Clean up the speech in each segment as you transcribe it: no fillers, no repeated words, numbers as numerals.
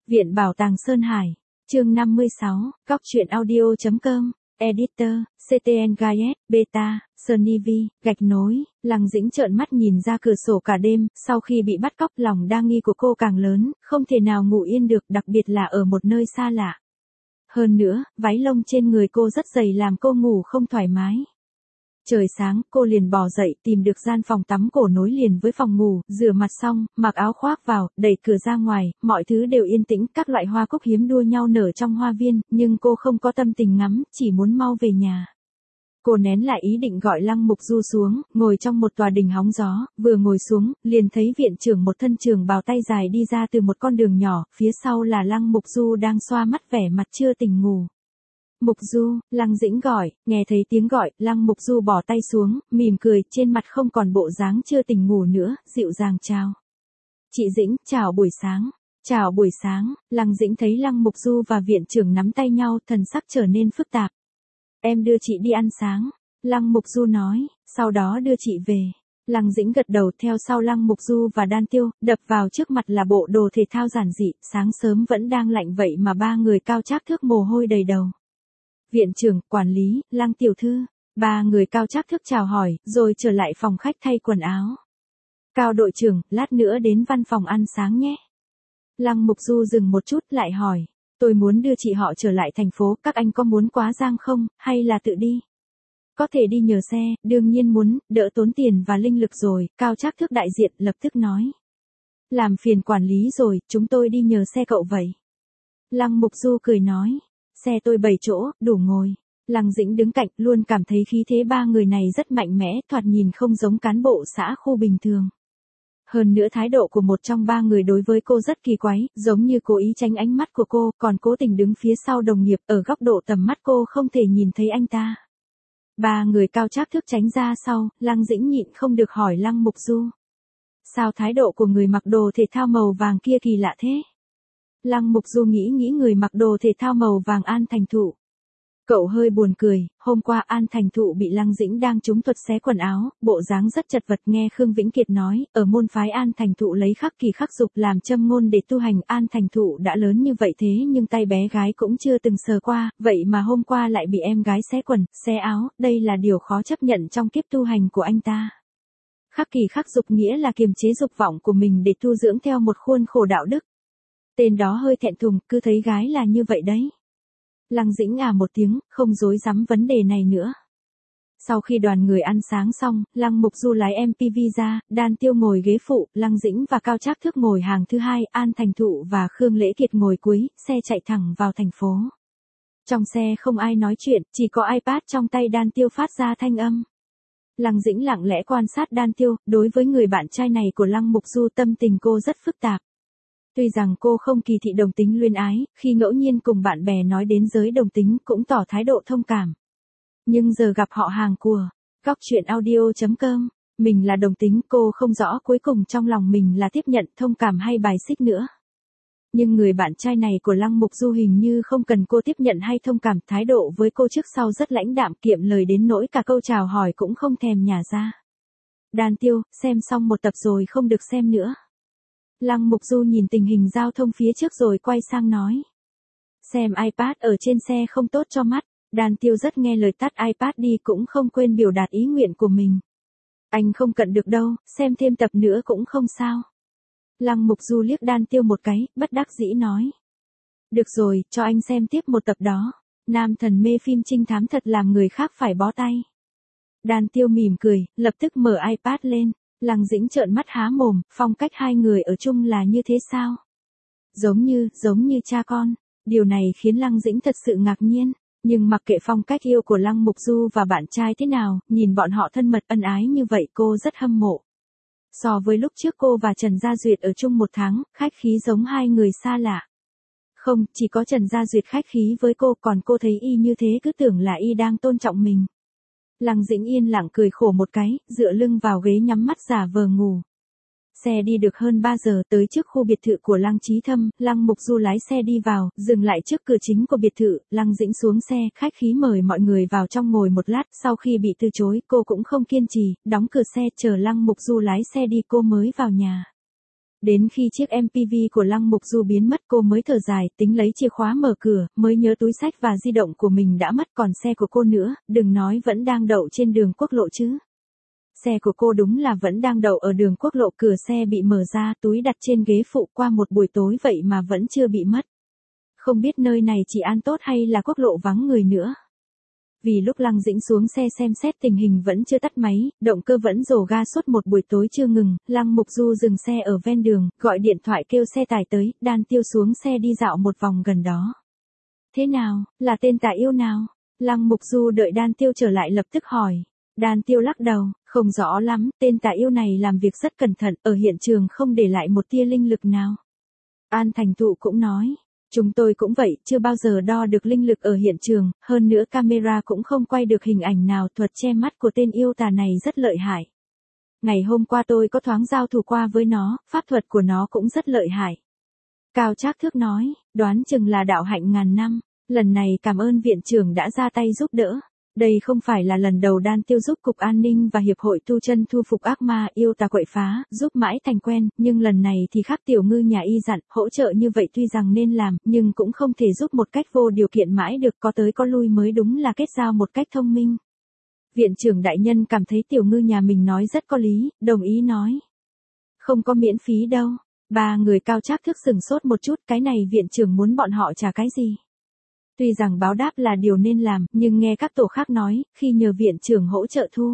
Viện Bảo tàng Sơn Hải, chương 56, Góc truyện audio.com, Editor, CTN Gayet, Beta, Sunny V, gạch nối, Lăng Dĩnh trợn mắt nhìn ra cửa sổ cả đêm, sau khi bị bắt cóc lòng đa nghi của cô càng lớn, không thể nào ngủ yên được, đặc biệt là ở một nơi xa lạ. Hơn nữa, váy lông trên người cô rất dày làm cô ngủ không thoải mái. Trời sáng, cô liền bò dậy, tìm được gian phòng tắm cổ nối liền với phòng ngủ, rửa mặt xong, mặc áo khoác vào, đẩy cửa ra ngoài, mọi thứ đều yên tĩnh, các loại hoa cúc hiếm đua nhau nở trong hoa viên, nhưng cô không có tâm tình ngắm, chỉ muốn mau về nhà. Cô nén lại ý định gọi Lăng Mục Du xuống, ngồi trong một tòa đình hóng gió, vừa ngồi xuống, liền thấy viện trưởng một thân trường bào tay dài đi ra từ một con đường nhỏ, phía sau là Lăng Mục Du đang xoa mắt vẻ mặt chưa tỉnh ngủ. Mục Du, Lăng Dĩnh gọi, nghe thấy tiếng gọi, Lăng Mục Du bỏ tay xuống, mỉm cười, trên mặt không còn bộ dáng chưa tỉnh ngủ nữa, dịu dàng chào. Chị Dĩnh, chào buổi sáng. Chào buổi sáng, Lăng Dĩnh thấy Lăng Mục Du và viện trưởng nắm tay nhau, thần sắc trở nên phức tạp. Em đưa chị đi ăn sáng, Lăng Mục Du nói, sau đó đưa chị về. Lăng Dĩnh gật đầu theo sau Lăng Mục Du và Đan Tiêu, đập vào trước mặt là bộ đồ thể thao giản dị, sáng sớm vẫn đang lạnh vậy mà ba người cao trác thước mồ hôi đầy đầu. Viện trưởng, quản lý, Lăng tiểu thư, ba người cao trác thước chào hỏi, rồi trở lại phòng khách thay quần áo. Cao đội trưởng, lát nữa đến văn phòng ăn sáng nhé. Lăng Mục Du dừng một chút lại hỏi, tôi muốn đưa chị họ trở lại thành phố, các anh có muốn quá giang không, hay là tự đi? Có thể đi nhờ xe, đương nhiên muốn, đỡ tốn tiền và linh lực rồi, cao trác thước đại diện lập tức nói. Làm phiền quản lý rồi, chúng tôi đi nhờ xe cậu vậy. Lăng Mục Du cười nói. Xe tôi 7 chỗ, đủ ngồi. Lăng Dĩnh đứng cạnh, luôn cảm thấy khí thế ba người này rất mạnh mẽ, thoạt nhìn không giống cán bộ xã khu bình thường. Hơn nữa thái độ của một trong ba người đối với cô rất kỳ quái, giống như cố ý tránh ánh mắt của cô, còn cố tình đứng phía sau đồng nghiệp, ở góc độ tầm mắt cô không thể nhìn thấy anh ta. Ba người cao trác thước tránh ra sau, Lăng Dĩnh nhịn không được hỏi Lăng Mục Du. Sao thái độ của người mặc đồ thể thao màu vàng kia kỳ lạ thế? Lăng Mục Du nghĩ người mặc đồ thể thao màu vàng An Thành Thụ. Cậu hơi buồn cười, hôm qua An Thành Thụ bị Lăng Dĩnh đang trúng thuật xé quần áo, bộ dáng rất chật vật, nghe Khương Vĩnh Kiệt nói, ở môn phái An Thành Thụ lấy khắc kỳ khắc dục làm châm ngôn để tu hành. An Thành Thụ đã lớn như vậy thế nhưng tay bé gái cũng chưa từng sờ qua, vậy mà hôm qua lại bị em gái xé quần, xé áo, đây là điều khó chấp nhận trong kiếp tu hành của anh ta. Khắc kỳ khắc dục nghĩa là kiềm chế dục vọng của mình để tu dưỡng theo một khuôn khổ đạo đức. Tên đó hơi thẹn thùng, cứ thấy gái là như vậy đấy. Lăng Dĩnh một tiếng, không dối dám vấn đề này nữa. Sau khi đoàn người ăn sáng xong, Lăng Mục Du lái MPV ra, Đan Tiêu ngồi ghế phụ, Lăng Dĩnh và Cao Trác Thước ngồi hàng thứ hai, An Thành Thụ và Khương Lễ Kiệt ngồi cuối, xe chạy thẳng vào thành phố. Trong xe không ai nói chuyện, chỉ có iPad trong tay Đan Tiêu phát ra thanh âm. Lăng Dĩnh lặng lẽ quan sát Đan Tiêu, đối với người bạn trai này của Lăng Mục Du tâm tình cô rất phức tạp. Tuy rằng cô không kỳ thị đồng tính luyến ái, khi ngẫu nhiên cùng bạn bè nói đến giới đồng tính cũng tỏ thái độ thông cảm. Nhưng giờ gặp họ hàng của Góc truyện audio.com, mình là đồng tính, cô không rõ cuối cùng trong lòng mình là tiếp nhận, thông cảm hay bài xích nữa. Nhưng người bạn trai này của Lăng Mục Du hình như không cần cô tiếp nhận hay thông cảm, thái độ với cô trước sau rất lãnh đạm, kiệm lời đến nỗi cả câu chào hỏi cũng không thèm nhả ra. Đan Tiêu, xem xong một tập rồi không được xem nữa. Lăng Mục Du nhìn tình hình giao thông phía trước rồi quay sang nói. Xem iPad ở trên xe không tốt cho mắt. Đan Tiêu rất nghe lời, tắt iPad đi cũng không quên biểu đạt ý nguyện của mình. Anh không cận được đâu, xem thêm tập nữa cũng không sao. Lăng Mục Du liếc Đan Tiêu một cái, bất đắc dĩ nói. Được rồi, cho anh xem tiếp một tập đó. Nam thần mê phim trinh thám thật làm người khác phải bó tay. Đan Tiêu mỉm cười, lập tức mở iPad lên. Lăng Dĩnh trợn mắt há mồm, phong cách hai người ở chung là như thế sao? Giống như cha con. Điều này khiến Lăng Dĩnh thật sự ngạc nhiên, nhưng mặc kệ phong cách yêu của Lăng Mục Du và bạn trai thế nào, nhìn bọn họ thân mật ân ái như vậy cô rất hâm mộ. So với lúc trước cô và Trần Gia Duyệt ở chung một tháng, khách khí giống hai người xa lạ. Không, chỉ có Trần Gia Duyệt khách khí với cô, còn cô thấy y như thế cứ tưởng là y đang tôn trọng mình. Lăng Dĩnh yên lặng cười khổ một cái, dựa lưng vào ghế nhắm mắt giả vờ ngủ. Xe đi được hơn 3 giờ tới trước khu biệt thự của Lăng Chí Thâm, Lăng Mục Du lái xe đi vào, dừng lại trước cửa chính của biệt thự, Lăng Dĩnh xuống xe, khách khí mời mọi người vào trong ngồi một lát, sau khi bị từ chối, cô cũng không kiên trì, đóng cửa xe chờ Lăng Mục Du lái xe đi cô mới vào nhà. Đến khi chiếc MPV của Lăng Mục Du biến mất cô mới thở dài, tính lấy chìa khóa mở cửa, mới nhớ túi xách và di động của mình đã mất, còn xe của cô nữa, đừng nói vẫn đang đậu trên đường quốc lộ chứ. Xe của cô đúng là vẫn đang đậu ở đường quốc lộ, cửa xe bị mở ra, túi đặt trên ghế phụ, qua một buổi tối vậy mà vẫn chưa bị mất. Không biết nơi này trị an tốt hay là quốc lộ vắng người nữa. Vì lúc Lăng Dĩnh xuống xe xem xét tình hình vẫn chưa tắt máy, động cơ vẫn rồ ga suốt một buổi tối chưa ngừng, Lăng Mục Du dừng xe ở ven đường, gọi điện thoại kêu xe tải tới, Đan Tiêu xuống xe đi dạo một vòng gần đó. Thế nào, là tên tà yêu nào? Lăng Mục Du đợi Đan Tiêu trở lại lập tức hỏi. Đan Tiêu lắc đầu, không rõ lắm, tên tà yêu này làm việc rất cẩn thận, ở hiện trường không để lại một tia linh lực nào. An Thành Thụ cũng nói. Chúng tôi cũng vậy, chưa bao giờ đo được linh lực ở hiện trường, hơn nữa camera cũng không quay được hình ảnh nào, thuật che mắt của tên yêu tà này rất lợi hại. Ngày hôm qua tôi có thoáng giao thủ qua với nó, pháp thuật của nó cũng rất lợi hại. Cao Trác Thước nói, đoán chừng là đạo hạnh ngàn năm, lần này cảm ơn viện trưởng đã ra tay giúp đỡ. Đây không phải là lần đầu Đan Tiêu giúp Cục An ninh và Hiệp hội Tu chân thu phục ác ma yêu tà quậy phá, giúp mãi thành quen, nhưng lần này thì khác. Tiểu Ngư nhà y dặn, hỗ trợ như vậy tuy rằng nên làm, nhưng cũng không thể giúp một cách vô điều kiện mãi được, có tới có lui mới đúng là kết giao một cách thông minh. Viện trưởng đại nhân cảm thấy Tiểu Ngư nhà mình nói rất có lý, đồng ý nói. Không có miễn phí đâu. Ba người Cao Trác Thước sừng sốt một chút, cái này viện trưởng muốn bọn họ trả cái gì? Tuy rằng báo đáp là điều nên làm, nhưng nghe các tổ khác nói, khi nhờ viện trưởng hỗ trợ thu.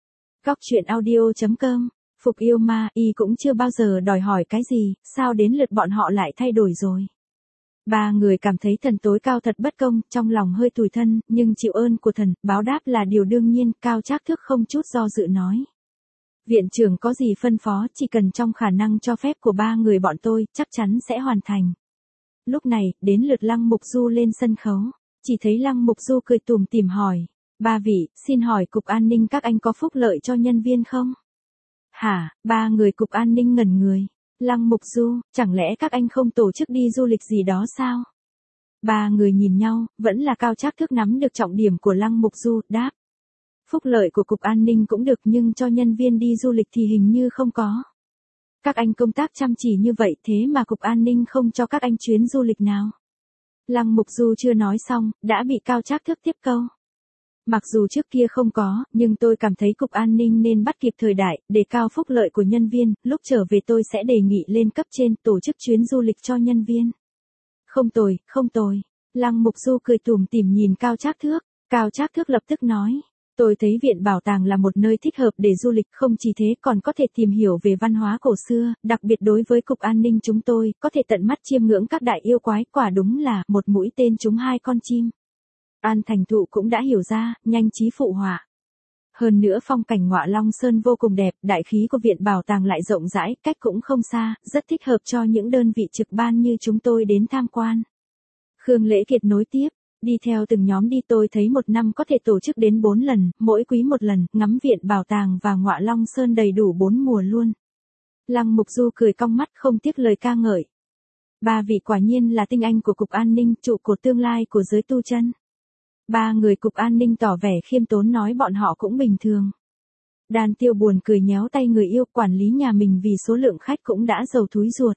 Góc truyện audio.com, Phục yêu ma, y cũng chưa bao giờ đòi hỏi cái gì, sao đến lượt bọn họ lại thay đổi rồi. Ba người cảm thấy thần tối cao thật bất công, trong lòng hơi tủi thân, nhưng chịu ơn của thần, báo đáp là điều đương nhiên, Cao Trác Thước không chút do dự nói. Viện trưởng có gì phân phó, chỉ cần trong khả năng cho phép của ba người bọn tôi, chắc chắn sẽ hoàn thành. Lúc này, đến lượt Lăng Mục Du lên sân khấu. Chỉ thấy Lăng Mục Du cười tủm tỉm hỏi. Ba vị, xin hỏi Cục An ninh các anh có phúc lợi cho nhân viên không? Hả, ba người Cục An ninh ngẩn người. Lăng Mục Du, chẳng lẽ các anh không tổ chức đi du lịch gì đó sao? Ba người nhìn nhau, vẫn là Cao Trác Thước nắm được trọng điểm của Lăng Mục Du, đáp. Phúc lợi của Cục An ninh cũng được nhưng cho nhân viên đi du lịch thì hình như không có. Các anh công tác chăm chỉ như vậy thế mà Cục An ninh không cho các anh chuyến du lịch nào. Lăng Mục Du chưa nói xong, đã bị Cao Trác Thước tiếp câu. Mặc dù trước kia không có, nhưng tôi cảm thấy Cục An ninh nên bắt kịp thời đại, đề cao phúc lợi của nhân viên, lúc trở về tôi sẽ đề nghị lên cấp trên tổ chức chuyến du lịch cho nhân viên. Không tồi, không tồi. Lăng Mục Du cười tủm tỉm nhìn Cao Trác Thước. Cao Trác Thước lập tức nói. Tôi thấy viện bảo tàng là một nơi thích hợp để du lịch, không chỉ thế còn có thể tìm hiểu về văn hóa cổ xưa, đặc biệt đối với Cục An ninh chúng tôi, có thể tận mắt chiêm ngưỡng các đại yêu quái, quả đúng là một mũi tên trúng hai con chim. An Thành Thụ cũng đã hiểu ra, nhanh trí phụ họa. Hơn nữa phong cảnh Ngọa Long Sơn vô cùng đẹp, đại khí của viện bảo tàng lại rộng rãi, cách cũng không xa, rất thích hợp cho những đơn vị trực ban như chúng tôi đến tham quan. Khương Lễ Kiệt nối tiếp. Đi theo từng nhóm đi tôi thấy một năm có thể tổ chức đến 4 lần, mỗi quý một lần, ngắm viện bảo tàng và Ngọa Long Sơn đầy đủ 4 mùa luôn. Lăng Mục Du cười cong mắt không tiếc lời ca ngợi. Ba vị quả nhiên là tinh anh của Cục An ninh, trụ cột tương lai của giới tu chân. Ba người Cục An ninh tỏ vẻ khiêm tốn nói bọn họ cũng bình thường. Đan Tiêu buồn cười nhéo tay người yêu, quản lý nhà mình vì số lượng khách cũng đã giàu thúi ruột.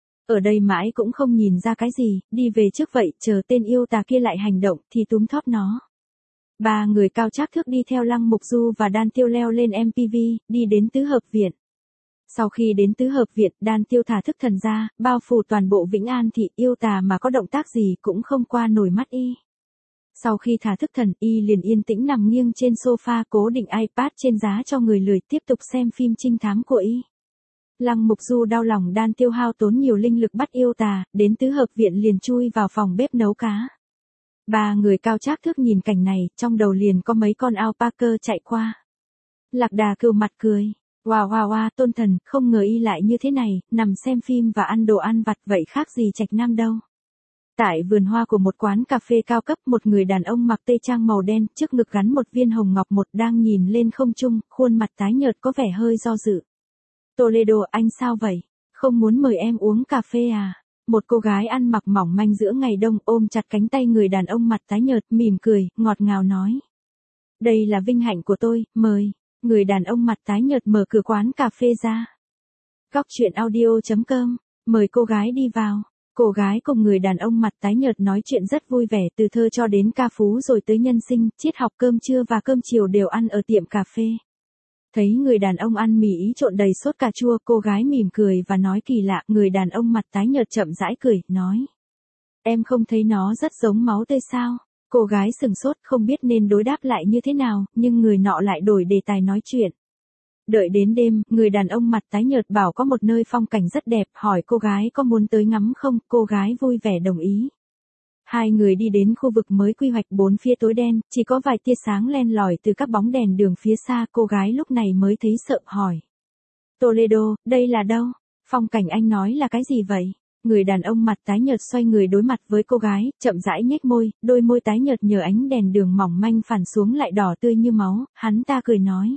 Ở đây mãi cũng không nhìn ra cái gì, đi về trước vậy, chờ tên yêu tà kia lại hành động thì túm thóp nó. Ba người Cao Trác Thước đi theo Lăng Mục Du và Đan Tiêu leo lên MPV, đi đến tứ hợp viện. Sau khi đến tứ hợp viện, Đan Tiêu thả thức thần ra, bao phủ toàn bộ Vĩnh An thị, yêu tà mà có động tác gì cũng không qua nổi mắt y. Sau khi thả thức thần, y liền yên tĩnh nằm nghiêng trên sofa cố định iPad trên giá cho người lười tiếp tục xem phim trinh thám của y. Lăng Mục Du đau lòng Đan Tiêu hao tốn nhiều linh lực bắt yêu tà, đến tứ hợp viện liền chui vào phòng bếp nấu cá. Ba người Cao Trác Thước nhìn cảnh này, trong đầu liền có mấy con alpaca chạy qua. Lạc Đà cừu mặt cười. Wow wow wow, Tôn Thần, không ngờ y lại như thế này, nằm xem phim và ăn đồ ăn vặt vậy khác gì Trạch Nam đâu. Tại vườn hoa của một quán cà phê cao cấp, một người đàn ông mặc tây trang màu đen, trước ngực gắn một viên hồng ngọc một đang nhìn lên không trung, khuôn mặt tái nhợt có vẻ hơi do dự. Toledo, anh sao vậy? Không muốn mời em uống cà phê à? Một cô gái ăn mặc mỏng manh giữa ngày đông ôm chặt cánh tay người đàn ông mặt tái nhợt, mỉm cười, ngọt ngào nói. Đây là vinh hạnh của tôi, mời. Người đàn ông mặt tái nhợt mở cửa quán cà phê ra. Góc chuyện audio.com, mời cô gái đi vào. Cô gái cùng người đàn ông mặt tái nhợt nói chuyện rất vui vẻ, từ thơ cho đến ca phú rồi tới nhân sinh, triết học, cơm trưa và cơm chiều đều ăn ở tiệm cà phê. Thấy người đàn ông ăn mì ý trộn đầy sốt cà chua, cô gái mỉm cười và nói kỳ lạ. Người đàn ông mặt tái nhợt chậm rãi cười, nói: Em không thấy nó rất giống máu tươi sao? Cô gái sừng sốt, không biết nên đối đáp lại như thế nào, nhưng người nọ lại đổi đề tài nói chuyện. Đợi đến đêm, người đàn ông mặt tái nhợt bảo có một nơi phong cảnh rất đẹp, hỏi cô gái có muốn tới ngắm không, cô gái vui vẻ đồng ý. Hai người đi đến khu vực mới quy hoạch, bốn phía tối đen, chỉ có vài tia sáng len lỏi từ các bóng đèn đường phía xa. Cô gái lúc này mới thấy sợ, hỏi: Toledo, đây là đâu? Phong cảnh anh nói là cái gì vậy? Người đàn ông mặt tái nhợt xoay người đối mặt với cô gái, chậm rãi nhếch môi, đôi môi tái nhợt nhờ ánh đèn đường mỏng manh phản xuống lại đỏ tươi như máu. Hắn ta cười nói: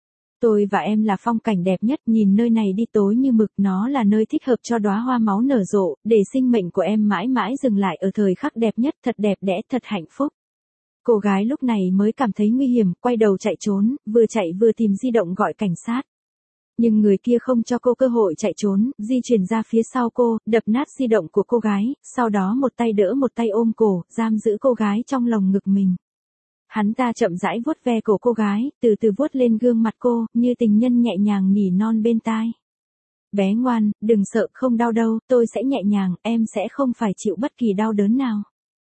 Tôi và em là phong cảnh đẹp nhất, nhìn nơi này đi, tối như mực, nó là nơi thích hợp cho đóa hoa máu nở rộ, để sinh mệnh của em mãi mãi dừng lại ở thời khắc đẹp nhất, thật đẹp đẽ, thật hạnh phúc. Cô gái lúc này mới cảm thấy nguy hiểm, quay đầu chạy trốn, vừa chạy vừa tìm di động gọi cảnh sát. Nhưng người kia không cho cô cơ hội chạy trốn, di chuyển ra phía sau cô, đập nát di động của cô gái, sau đó một tay đỡ một tay ôm cổ, giam giữ cô gái trong lồng ngực mình. Hắn ta chậm rãi vuốt ve cổ cô gái, từ từ vuốt lên gương mặt cô, như tình nhân nhẹ nhàng nỉ non bên tai. Bé ngoan, đừng sợ, không đau đâu, tôi sẽ nhẹ nhàng, em sẽ không phải chịu bất kỳ đau đớn nào.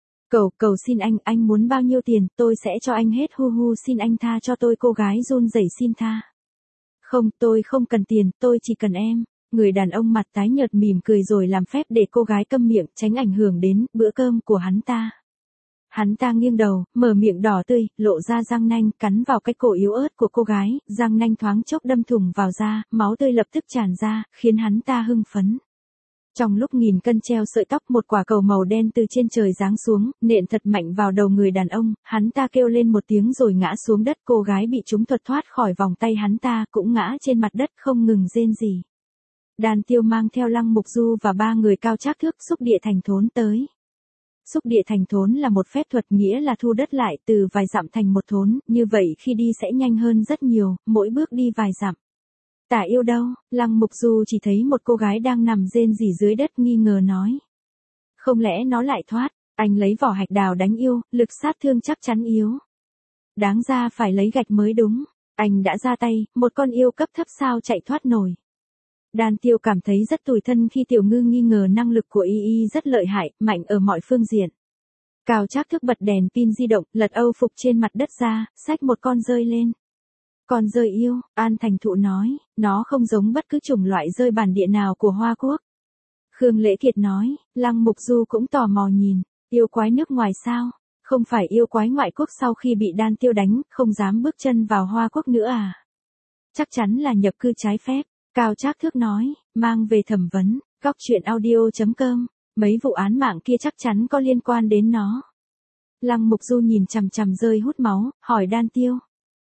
Cầu xin anh muốn bao nhiêu tiền, tôi sẽ cho anh hết, hu, xin anh tha cho tôi. Cô gái run rẩy xin tha. Không, tôi không cần tiền, tôi chỉ cần em. Người đàn ông mặt tái nhợt mỉm cười rồi làm phép để cô gái câm miệng, tránh ảnh hưởng đến bữa cơm của hắn ta. Hắn ta nghiêng đầu, mở miệng đỏ tươi, lộ ra răng nanh, cắn vào cái cổ yếu ớt của cô gái, răng nanh thoáng chốc đâm thủng vào da, máu tươi lập tức tràn ra, khiến hắn ta hưng phấn. Trong lúc nghìn cân treo sợi tóc, một quả cầu màu đen từ trên trời giáng xuống, nện thật mạnh vào đầu người đàn ông, hắn ta kêu lên một tiếng rồi ngã xuống đất. Cô gái bị trúng thuật thoát khỏi vòng tay hắn ta, cũng ngã trên mặt đất không ngừng rên rỉ. Đan Tiêu mang theo Lăng Mục Du và 3 người cao trác thước xúc địa thành thốn tới. Xúc địa thành thốn là một phép thuật, nghĩa là thu đất lại từ vài dặm thành một thốn, như vậy khi đi sẽ nhanh hơn rất nhiều, mỗi bước đi vài dặm. Tả yêu đâu? Lăng Mục Du chỉ thấy một cô gái đang nằm rên rỉ dưới đất, nghi ngờ nói: Không lẽ nó lại thoát? Anh lấy vỏ hạch đào đánh yêu, lực sát thương chắc chắn yếu. Đáng ra phải lấy gạch mới đúng. Anh đã ra tay, một con yêu cấp thấp sao chạy thoát nổi. Đan Tiêu cảm thấy rất tủi thân khi Tiểu Ngư nghi ngờ năng lực của Y rất lợi hại, mạnh ở mọi phương diện. Cao Trác Thước bật đèn pin di động, lật âu phục trên mặt đất ra, xách một con dơi lên. Con dơi yêu, An Thành Thụ nói, nó không giống bất cứ chủng loại dơi bản địa nào của Hoa Quốc. Khương Lễ Kiệt nói, Lăng Mục Du cũng tò mò nhìn, yêu quái nước ngoài sao? Không phải yêu quái ngoại quốc sau khi bị Đan Tiêu đánh, không dám bước chân vào Hoa Quốc nữa à? Chắc chắn là nhập cư trái phép. Cao Trác Thước nói, mang về thẩm vấn. Góc chuyện audio.com, mấy vụ án mạng kia chắc chắn có liên quan đến nó. Lăng Mục Du nhìn chằm chằm dơi hút máu, hỏi Đan Tiêu.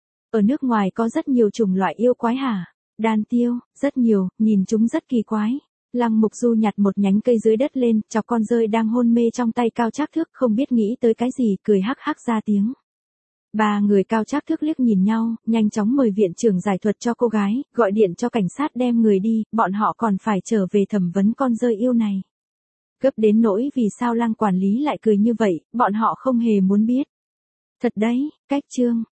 Ở nước ngoài có rất nhiều chủng loại yêu quái hả? Đan Tiêu, rất nhiều, nhìn chúng rất kỳ quái. Lăng Mục Du nhặt một nhánh cây dưới đất lên, chọc con dơi đang hôn mê trong tay Cao Trác Thước, không biết nghĩ tới cái gì, cười hắc hắc ra tiếng. 3 người Cao Trác Thước liếc nhìn nhau, nhanh chóng mời viện trưởng giải thuật cho cô gái, gọi điện cho cảnh sát đem người đi, bọn họ còn phải trở về thẩm vấn con dơi yêu này. Gấp đến nỗi vì sao Lăng quản lý lại cười như vậy, bọn họ không hề muốn biết. Thật đấy, cách chương.